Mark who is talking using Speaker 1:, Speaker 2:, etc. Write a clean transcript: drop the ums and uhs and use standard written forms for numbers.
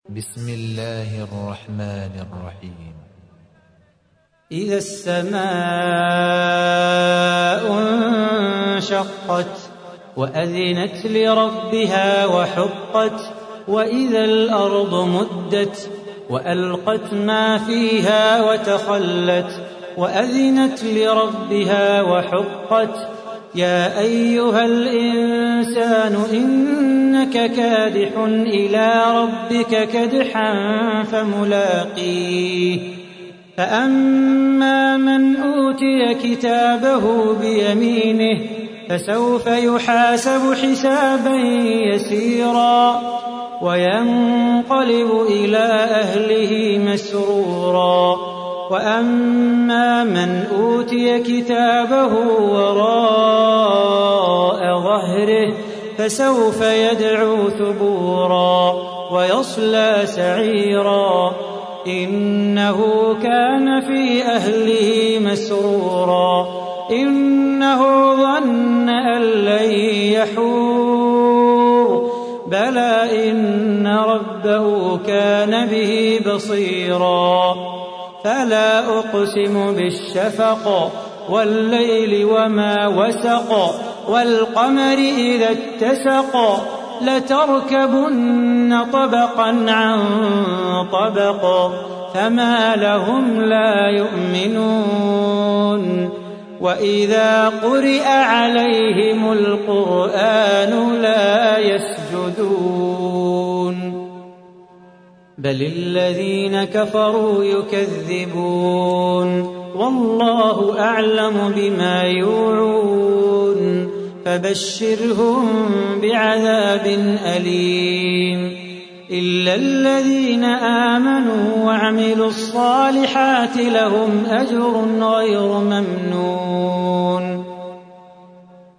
Speaker 1: بسم الله الرحمن الرحيم.
Speaker 2: إذا السماء انشقت وأذنت لربها وحقت وإذا الأرض مدت وألقت ما فيها وتخلت وأذنت لربها وحقت يا أيها الإنسان إنك كادح إلى ربك كدحا فملاقيه فأما من أوتي كتابه بيمينه فسوف يحاسب حسابا يسيرا وينقلب إلى أهله مسرورا وأما من أوتي كتابه وراء ظهره فسوف يدعو ثبورا ويصلى سعيرا إنه كان في أهله مسرورا إنه ظن أن لن يحور بلى إن ربه كان به بصيرا فلا أقسم بالشفق والليل وما وسق والقمر إذا اتسق لتركبن طبقا عن طبق فما لهم لا يؤمنون وإذا قرئ عليهم القرآن لا يسجدون بل الذين كفروا يكذبون والله أعلم بما يوعون فبشرهم بعذاب أليم إلا الذين آمنوا وعملوا الصالحات لهم أجر غير ممنون